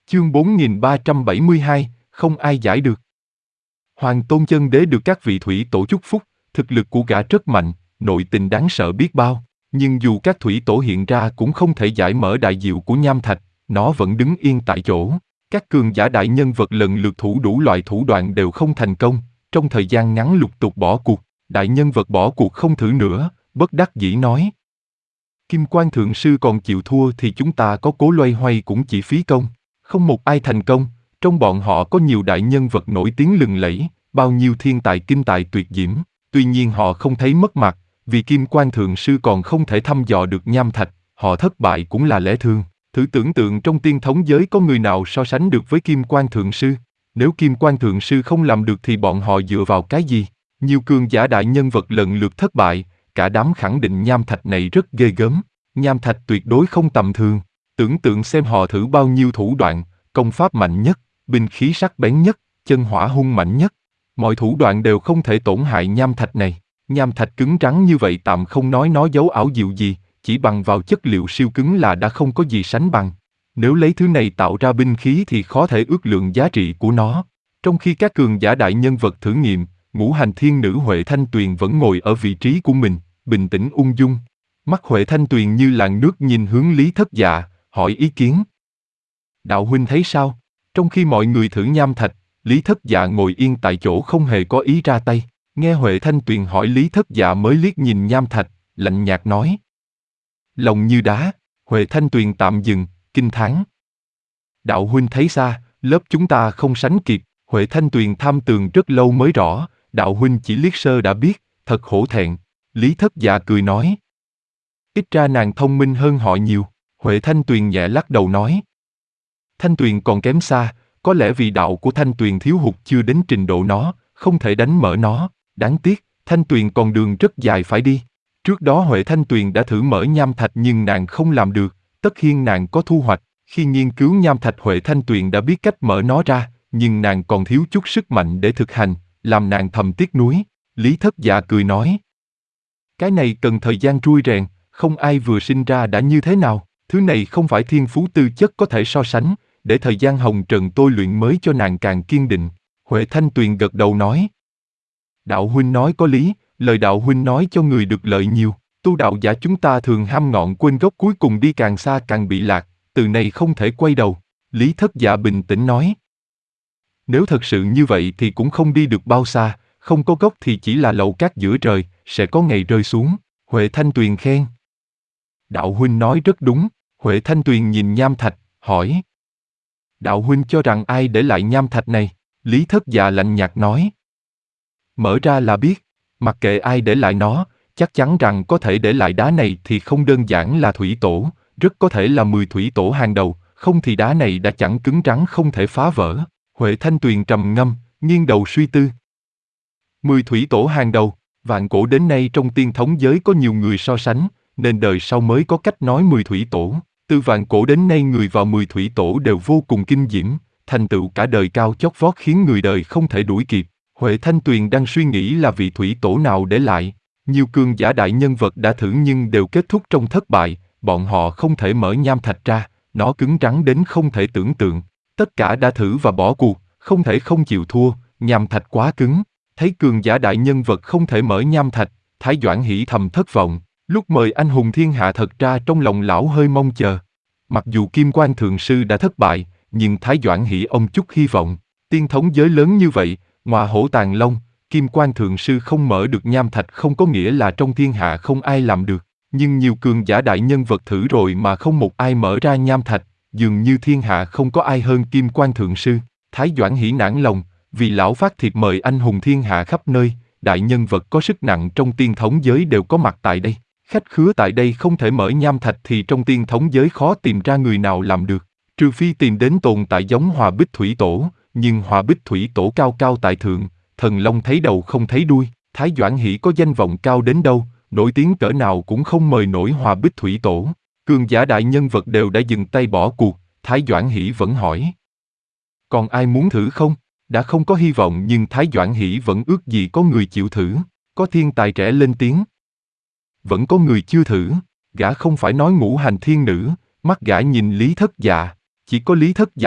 Chương 4372, không ai giải được. Hoàng Tôn Chân Đế được các vị thủy tổ chúc phúc, thực lực của gã rất mạnh, nội tình đáng sợ biết bao, nhưng dù các thủy tổ hiện ra cũng không thể giải mở đại diệu của nham thạch, nó vẫn đứng yên tại chỗ. Các cường giả đại nhân vật lần lượt thủ đủ loại thủ đoạn đều không thành công, trong thời gian ngắn lục tục bỏ cuộc, đại nhân vật bỏ cuộc không thử nữa, bất đắc dĩ nói. Kim Quan Thượng Sư còn chịu thua thì chúng ta có cố loay hoay cũng chỉ phí công. Không một ai thành công, trong bọn họ có nhiều đại nhân vật nổi tiếng lừng lẫy, bao nhiêu thiên tài kinh tài tuyệt diễm, tuy nhiên họ không thấy mất mặt, vì Kim Quan Thượng Sư còn không thể thăm dò được nham thạch, họ thất bại cũng là lẽ thường. Thử tưởng tượng trong tiên thống giới có người nào so sánh được với Kim Quan Thượng Sư, nếu Kim Quan Thượng Sư không làm được thì bọn họ dựa vào cái gì? Nhiều cường giả đại nhân vật lần lượt thất bại, cả đám khẳng định nham thạch này rất ghê gớm, nham thạch tuyệt đối không tầm thường. Tưởng tượng xem họ thử bao nhiêu thủ đoạn, công pháp mạnh nhất, binh khí sắc bén nhất, chân hỏa hung mạnh nhất. Mọi thủ đoạn đều không thể tổn hại nham thạch này. Nham thạch cứng rắn như vậy tạm không nói nó giấu ảo diệu gì, chỉ bằng vào chất liệu siêu cứng là đã không có gì sánh bằng. Nếu lấy thứ này tạo ra binh khí thì khó thể ước lượng giá trị của nó. Trong khi các cường giả đại nhân vật thử nghiệm, ngũ hành thiên nữ Huệ Thanh Tuyền vẫn ngồi ở vị trí của mình, bình tĩnh ung dung. Mắt Huệ Thanh Tuyền như làn nước nhìn hướng Lý Thất Dạ, hỏi ý kiến. Đạo huynh thấy sao? Trong khi mọi người thử nham thạch, Lý Thất Dạ ngồi yên tại chỗ không hề có ý ra tay. Nghe Huệ Thanh Tuyền hỏi Lý Thất Dạ mới liếc nhìn nham thạch, lạnh nhạt nói. Lòng như đá. Huệ Thanh Tuyền tạm dừng, kinh thán. Đạo huynh thấy xa, lớp chúng ta không sánh kịp. Huệ Thanh Tuyền tham tường rất lâu mới rõ, đạo huynh chỉ liếc sơ đã biết, thật hổ thẹn. Lý Thất Dạ cười nói. Ít ra nàng thông minh hơn họ nhiều. Huệ Thanh Tuyền nhẹ lắc đầu nói. Thanh Tuyền còn kém xa, có lẽ vì đạo của Thanh Tuyền thiếu hụt chưa đến trình độ nó, không thể đánh mở nó. Đáng tiếc, Thanh Tuyền còn đường rất dài phải đi. Trước đó Huệ Thanh Tuyền đã thử mở nham thạch nhưng nàng không làm được, tất nhiên nàng có thu hoạch. Khi nghiên cứu nham thạch Huệ Thanh Tuyền đã biết cách mở nó ra, nhưng nàng còn thiếu chút sức mạnh để thực hành, làm nàng thầm tiếc nuối. Lý Thất Dạ cười nói. Cái này cần thời gian trui rèn, không ai vừa sinh ra đã như thế nào, thứ này không phải thiên phú tư chất có thể so sánh, để thời gian hồng trần tôi luyện mới cho nàng càng kiên định. Huệ Thanh Tuyền gật đầu nói. Đạo huynh nói có lý, lời đạo huynh nói cho người được lợi nhiều, tu đạo giả chúng ta thường ham ngọn quên gốc cuối cùng đi càng xa càng bị lạc, từ này không thể quay đầu. Lý Thất Dạ bình tĩnh nói. Nếu thật sự như vậy thì cũng không đi được bao xa, không có gốc thì chỉ là lậu cát giữa trời, sẽ có ngày rơi xuống. Huệ Thanh Tuyền khen. Đạo huynh nói rất đúng. Huệ Thanh Tuyền nhìn nham thạch, hỏi. Đạo huynh cho rằng ai để lại nham thạch này? Lý Thất Dạ lạnh nhạt nói. Mở ra là biết, mặc kệ ai để lại nó, chắc chắn rằng có thể để lại đá này thì không đơn giản là thủy tổ, rất có thể là 10 thủy tổ hàng đầu, không thì đá này đã chẳng cứng rắn không thể phá vỡ. Huệ Thanh Tuyền trầm ngâm, nghiêng đầu suy tư. 10 thủy tổ hàng đầu, vạn cổ đến nay trong tiên thống giới có nhiều người so sánh, nên đời sau mới có cách nói 10 thủy tổ. Từ vạn cổ đến nay người vào 10 thủy tổ đều vô cùng kinh diễm, thành tựu cả đời cao chót vót khiến người đời không thể đuổi kịp. Huệ Thanh Tuyền đang suy nghĩ là vị thủy tổ nào để lại. Nhiều cường giả đại nhân vật đã thử nhưng đều kết thúc trong thất bại, bọn họ không thể mở nham thạch ra, nó cứng rắn đến không thể tưởng tượng. Tất cả đã thử và bỏ cuộc, không thể không chịu thua, nham thạch quá cứng. Thấy cường giả đại nhân vật không thể mở nham thạch, Thái Doãn Hỷ thầm thất vọng. Lúc mời anh hùng thiên hạ thật ra trong lòng lão hơi mong chờ. Mặc dù Kim Quan Thượng Sư đã thất bại, nhưng Thái Doãn Hỷ ông chút hy vọng. Tiên thống giới lớn như vậy, Ngọa Hổ Tàng Long, Kim Quan Thượng Sư không mở được nham thạch không có nghĩa là trong thiên hạ không ai làm được. Nhưng nhiều cường giả đại nhân vật thử rồi mà không một ai mở ra nham thạch, dường như thiên hạ không có ai hơn Kim Quan Thượng Sư. Thái Doãn Hỷ nản lòng, vì lão phát thiệp mời anh hùng thiên hạ khắp nơi, đại nhân vật có sức nặng trong tiên thống giới đều có mặt tại đây. Khách khứa tại đây không thể mở nham thạch thì trong tiên thống giới khó tìm ra người nào làm được. Trừ phi tìm đến tồn tại giống Hòa Bích Thủy Tổ, nhưng Hòa Bích Thủy Tổ cao cao tại thượng, thần long thấy đầu không thấy đuôi. Thái Doãn Hỷ có danh vọng cao đến đâu, nổi tiếng cỡ nào cũng không mời nổi Hòa Bích Thủy Tổ. Cường giả đại nhân vật đều đã dừng tay bỏ cuộc, Thái Doãn Hỷ vẫn hỏi. Còn ai muốn thử không? Đã không có hy vọng nhưng Thái Doãn Hỷ vẫn ước gì có người chịu thử. Có thiên tài trẻ lên tiếng. Vẫn có người chưa thử, gã không phải nói ngũ hành thiên nữ, mắt gã nhìn Lý Thất Dạ. Chỉ có Lý Thất Dạ,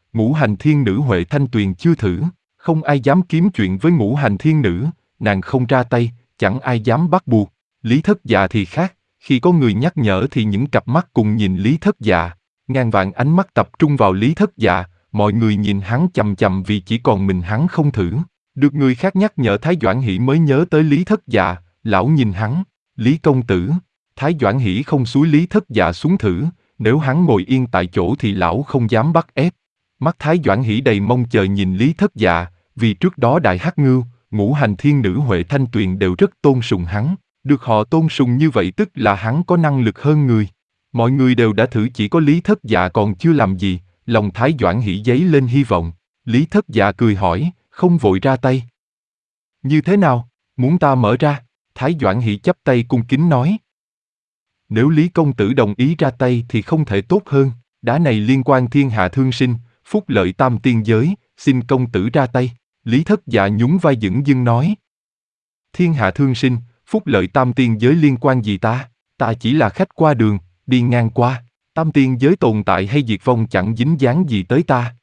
Ngũ hành thiên nữ Huệ Thanh Tuyền chưa thử, không ai dám kiếm chuyện với ngũ hành thiên nữ, nàng không ra tay, chẳng ai dám bắt buộc. Lý Thất Dạ thì khác, khi có người nhắc nhở thì những cặp mắt cùng nhìn Lý Thất Dạ. Ngàn vạn ánh mắt tập trung vào Lý Thất Dạ, mọi người nhìn hắn chằm chằm vì chỉ còn mình hắn không thử. Được người khác nhắc nhở Thái Doãn Hỷ mới nhớ tới Lý Thất Dạ, lão nhìn hắn, Lý công tử. Thái Doãn Hỷ không xúi Lý Thất Dạ xuống thử, nếu hắn ngồi yên tại chỗ thì lão không dám bắt ép. Mắt Thái Doãn Hỷ đầy mong chờ nhìn Lý Thất Dạ, vì trước đó Đại Hắc Ngưu, ngũ hành thiên nữ Huệ Thanh Tuyền đều rất tôn sùng hắn. Được họ tôn sùng như vậy tức là hắn có năng lực hơn người. Mọi người đều đã thử, chỉ có Lý Thất Dạ còn chưa làm gì, lòng Thái Doãn Hỷ dấy lên hy vọng. Lý Thất Dạ cười hỏi, không vội ra tay. Như thế nào, muốn ta mở ra? Thái Doãn Hỷ chắp tay cung kính nói. Nếu Lý công tử đồng ý ra tay thì không thể tốt hơn, đá này liên quan thiên hạ thương sinh, phúc lợi tam tiên giới, xin công tử ra tay. Lý Thất Dạ nhún vai dửng dưng nói. Thiên hạ thương sinh, phúc lợi tam tiên giới liên quan gì ta? Ta chỉ là khách qua đường, đi ngang qua. Tam tiên giới tồn tại hay diệt vong chẳng dính dáng gì tới ta.